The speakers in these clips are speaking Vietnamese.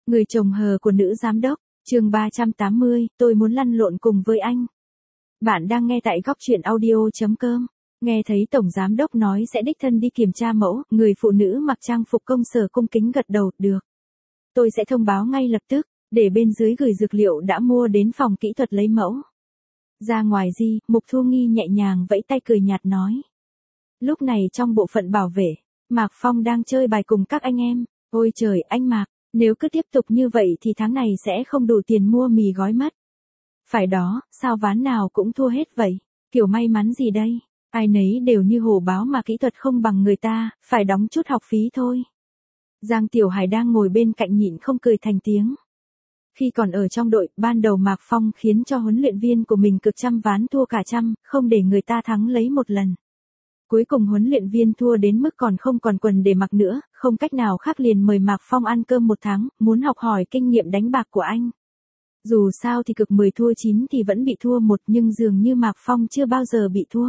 Người chồng hờ của nữ giám đốc, chương 380, tôi muốn lăn lộn cùng với anh. Bạn đang nghe tại góc truyện audio.com. Nghe thấy Tổng Giám đốc nói sẽ đích thân đi kiểm tra mẫu, người phụ nữ mặc trang phục công sở cung kính gật đầu, được. Tôi sẽ thông báo ngay lập tức, để bên dưới gửi dược liệu đã mua đến phòng kỹ thuật lấy mẫu. Ra ngoài Di, Mục Thu Nghi nhẹ nhàng vẫy tay cười nhạt nói. Lúc này trong bộ phận bảo vệ, Mạc Phong đang chơi bài cùng các anh em. Ôi trời, anh Mạc, nếu cứ tiếp tục như vậy thì tháng này sẽ không đủ tiền mua mì gói mất. Phải đó, sao ván nào cũng thua hết vậy? Kiểu may mắn gì đây? Ai nấy đều như hổ báo mà kỹ thuật không bằng người ta, phải đóng chút học phí thôi. Giang Tiểu Hải đang ngồi bên cạnh nhịn không cười thành tiếng. Khi còn ở trong đội, ban đầu Mạc Phong khiến cho huấn luyện viên của mình cực trăm ván thua cả trăm, không để người ta thắng lấy một lần. Cuối cùng huấn luyện viên thua đến mức còn không còn quần để mặc nữa, không cách nào khác liền mời Mạc Phong ăn cơm một tháng, muốn học hỏi kinh nghiệm đánh bạc của anh. Dù sao thì cực 10 thua 9 thì vẫn bị thua một, nhưng dường như Mạc Phong chưa bao giờ bị thua.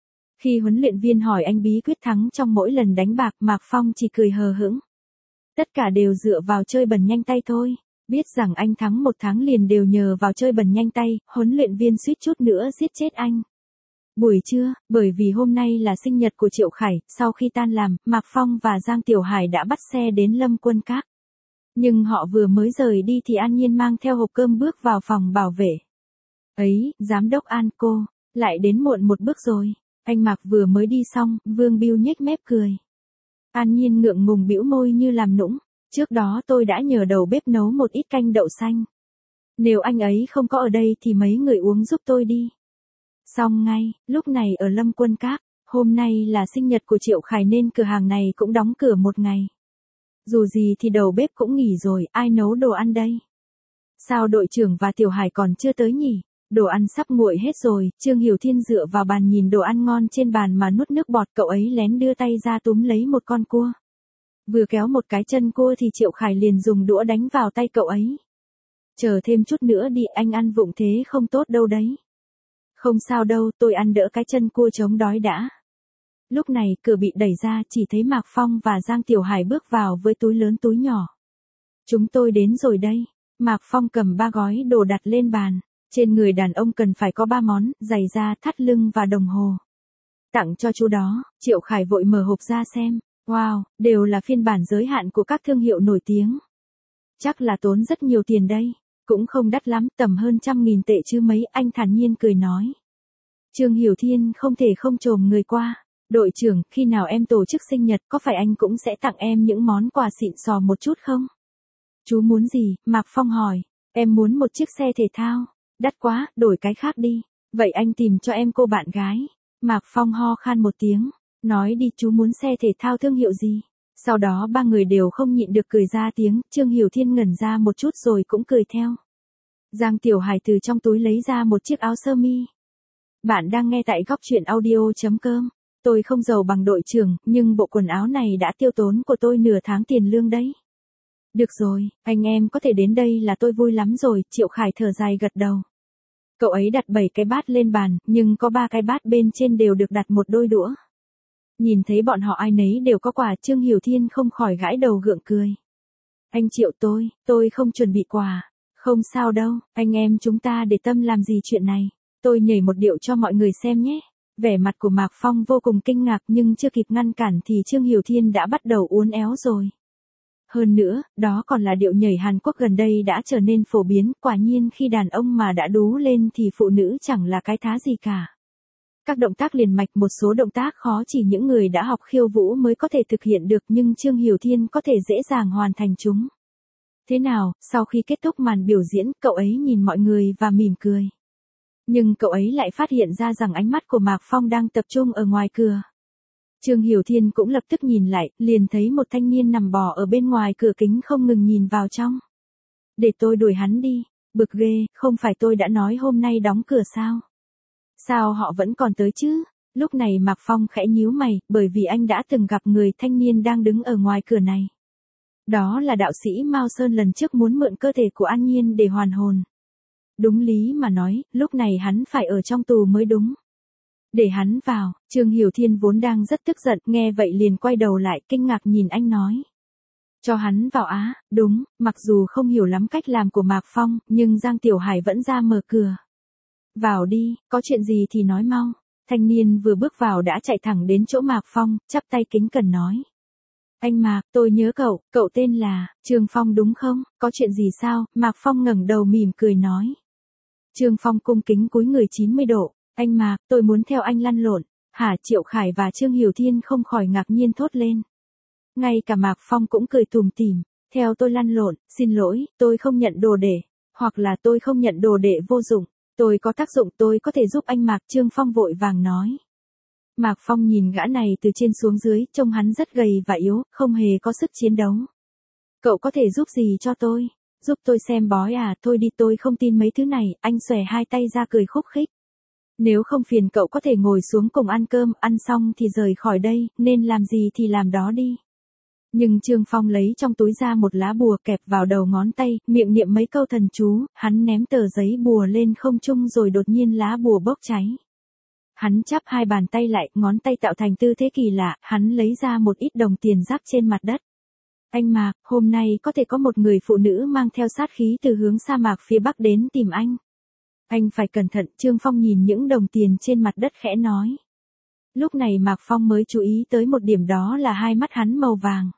Khi huấn luyện viên hỏi anh bí quyết thắng trong mỗi lần đánh bạc, Mạc Phong chỉ cười hờ hững. Tất cả đều dựa vào chơi bẩn nhanh tay thôi. Biết rằng anh thắng một tháng liền đều nhờ vào chơi bẩn nhanh tay, huấn luyện viên suýt chút nữa giết chết anh. Buổi trưa, bởi vì hôm nay là sinh nhật của Triệu Khải, sau khi tan làm, Mạc Phong và Giang Tiểu Hải đã bắt xe đến Lâm Quân Các. Nhưng họ vừa mới rời đi thì An Nhiên mang theo hộp cơm bước vào phòng bảo vệ. Ấy, Giám đốc An cô, lại đến muộn một bước rồi. Anh Mạc vừa mới đi xong, Vương Biêu nhếch mép cười. An Nhiên ngượng ngùng bĩu môi như làm nũng. Trước đó tôi đã nhờ đầu bếp nấu một ít canh đậu xanh. Nếu anh ấy không có ở đây thì mấy người uống giúp tôi đi. Xong ngay, lúc này ở Lâm Quân Các, hôm nay là sinh nhật của Triệu Khải nên cửa hàng này cũng đóng cửa một ngày. Dù gì thì đầu bếp cũng nghỉ rồi, ai nấu đồ ăn đây? Sao đội trưởng và Tiểu Hải còn chưa tới nhỉ? Đồ ăn sắp nguội hết rồi, Trương Hiểu Thiên dựa vào bàn nhìn đồ ăn ngon trên bàn mà nuốt nước bọt, cậu ấy lén đưa tay ra túm lấy một con cua. Vừa kéo một cái chân cua thì Triệu Khải liền dùng đũa đánh vào tay cậu ấy. Chờ thêm chút nữa đi, anh ăn vụng thế không tốt đâu đấy. Không sao đâu, tôi ăn đỡ cái chân cua chống đói đã. Lúc này cửa bị đẩy ra, chỉ thấy Mạc Phong và Giang Tiểu Hải bước vào với túi lớn túi nhỏ. Chúng tôi đến rồi đây. Mạc Phong cầm 3 gói đồ đặt lên bàn. Trên người đàn ông cần phải có 3 món, giày da, thắt lưng và đồng hồ. Tặng cho chú đó. Triệu Khải vội mở hộp ra xem. Wow, đều là phiên bản giới hạn của các thương hiệu nổi tiếng. Chắc là tốn rất nhiều tiền đây. Cũng không đắt lắm, tầm hơn 100.000 tệ chứ mấy, anh thản nhiên cười nói. Trương Hiểu Thiên không thể không chồm người qua. Đội trưởng, khi nào em tổ chức sinh nhật, có phải anh cũng sẽ tặng em những món quà xịn sò một chút không? Chú muốn gì? Mạc Phong hỏi. Em muốn một chiếc xe thể thao. Đắt quá, đổi cái khác đi. Vậy anh tìm cho em cô bạn gái. Mạc Phong ho khan một tiếng. Nói đi, chú muốn xe thể thao thương hiệu gì? Sau đó 3 người đều không nhịn được cười ra tiếng, Trương Hiểu Thiên ngẩn ra một chút rồi cũng cười theo. Giang Tiểu Hải từ trong túi lấy ra một chiếc áo sơ mi. Bạn đang nghe tại góc truyện audio.com. Tôi không giàu bằng đội trưởng, nhưng bộ quần áo này đã tiêu tốn của tôi nửa tháng tiền lương đấy. Được rồi, anh em có thể đến đây là tôi vui lắm rồi, Triệu Khải thở dài gật đầu. Cậu ấy đặt 7 cái bát lên bàn, nhưng có 3 cái bát bên trên đều được đặt một đôi đũa. Nhìn thấy bọn họ ai nấy đều có quà, Trương Hiểu Thiên không khỏi gãi đầu gượng cười. Anh Triệu, tôi không chuẩn bị quà. Không sao đâu, anh em chúng ta để tâm làm gì chuyện này. Tôi nhảy một điệu cho mọi người xem nhé. Vẻ mặt của Mạc Phong vô cùng kinh ngạc nhưng chưa kịp ngăn cản thì Trương Hiểu Thiên đã bắt đầu uốn éo rồi. Hơn nữa, đó còn là điệu nhảy Hàn Quốc gần đây đã trở nên phổ biến, quả nhiên khi đàn ông mà đã đú lên thì phụ nữ chẳng là cái thá gì cả. Các động tác liền mạch, một số động tác khó chỉ những người đã học khiêu vũ mới có thể thực hiện được nhưng Trương Hiểu Thiên có thể dễ dàng hoàn thành chúng. Thế nào, sau khi kết thúc màn biểu diễn, cậu ấy nhìn mọi người và mỉm cười. Nhưng cậu ấy lại phát hiện ra rằng ánh mắt của Mạc Phong đang tập trung ở ngoài cửa. Trương Hiểu Thiên cũng lập tức nhìn lại, liền thấy một thanh niên nằm bò ở bên ngoài cửa kính không ngừng nhìn vào trong. Để tôi đuổi hắn đi, bực ghê, không phải tôi đã nói hôm nay đóng cửa sao? Sao họ vẫn còn tới chứ? Lúc này Mạc Phong khẽ nhíu mày, bởi vì anh đã từng gặp người thanh niên đang đứng ở ngoài cửa này. Đó là đạo sĩ Mao Sơn lần trước muốn mượn cơ thể của An Nhiên để hoàn hồn. Đúng lý mà nói, lúc này hắn phải ở trong tù mới đúng. Để hắn vào, Trương Hiểu Thiên vốn đang rất tức giận, nghe vậy liền quay đầu lại, kinh ngạc nhìn anh nói. Cho hắn vào á, đúng, mặc dù không hiểu lắm cách làm của Mạc Phong, nhưng Giang Tiểu Hải vẫn ra mở cửa. Vào đi, có chuyện gì thì nói mau. Thanh niên vừa bước vào đã chạy thẳng đến chỗ Mạc Phong, chắp tay kính cẩn nói. Anh Mạc, tôi nhớ cậu tên là Trương Phong đúng không? Có chuyện gì sao? Mạc Phong ngẩng đầu mỉm cười nói. Trương Phong cung kính cúi người 90 độ. Anh Mạc, tôi muốn theo anh lăn lộn. Hả? Triệu Khải và Trương Hiểu Thiên không khỏi ngạc nhiên thốt lên. Ngay cả Mạc Phong cũng cười tủm tỉm. Theo tôi lăn lộn, xin lỗi, tôi không nhận đồ đệ. Hoặc là tôi không nhận đồ đệ vô dụng. Tôi có tác dụng, tôi có thể giúp anh Mạc. Trương Phong vội vàng nói. Mạc Phong nhìn gã này từ trên xuống dưới, trông hắn rất gầy và yếu, không hề có sức chiến đấu. Cậu có thể giúp gì cho tôi? Giúp tôi xem bói à? Thôi đi, tôi không tin mấy thứ này. Anh xòe hai tay ra cười khúc khích. Nếu không phiền cậu có thể ngồi xuống cùng ăn cơm, ăn xong thì rời khỏi đây, nên làm gì thì làm đó đi. Nhưng Trương Phong lấy trong túi ra một lá bùa kẹp vào đầu ngón tay, miệng niệm mấy câu thần chú, hắn ném tờ giấy bùa lên không trung rồi đột nhiên lá bùa bốc cháy. Hắn chắp hai bàn tay lại, ngón tay tạo thành tư thế kỳ lạ, hắn lấy ra một ít đồng tiền rác trên mặt đất. Anh Mạc, hôm nay có thể có một người phụ nữ mang theo sát khí từ hướng sa mạc phía bắc đến tìm anh. Anh phải cẩn thận. Trương Phong nhìn những đồng tiền trên mặt đất khẽ nói. Lúc này Mạc Phong mới chú ý tới một điểm, đó là hai mắt hắn màu vàng.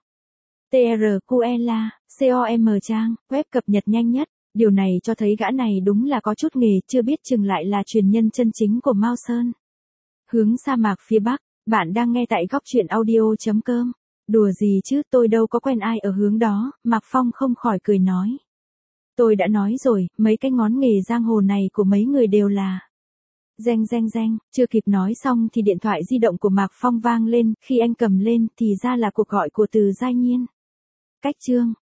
TRQLA, COM trang, web cập nhật nhanh nhất. Điều này cho thấy gã này đúng là có chút nghề, chưa biết chừng lại là truyền nhân chân chính của Mao Sơn. Hướng sa mạc phía bắc, bạn đang nghe tại góc truyện audio.com. Đùa gì chứ, tôi đâu có quen ai ở hướng đó. Mạc Phong không khỏi cười nói. Tôi đã nói rồi, mấy cái ngón nghề giang hồ này của mấy người đều là. Reng reng reng, chưa kịp nói xong thì điện thoại di động của Mạc Phong vang lên, khi anh cầm lên thì ra là cuộc gọi của Từ Giai Nhiên. Cách chương,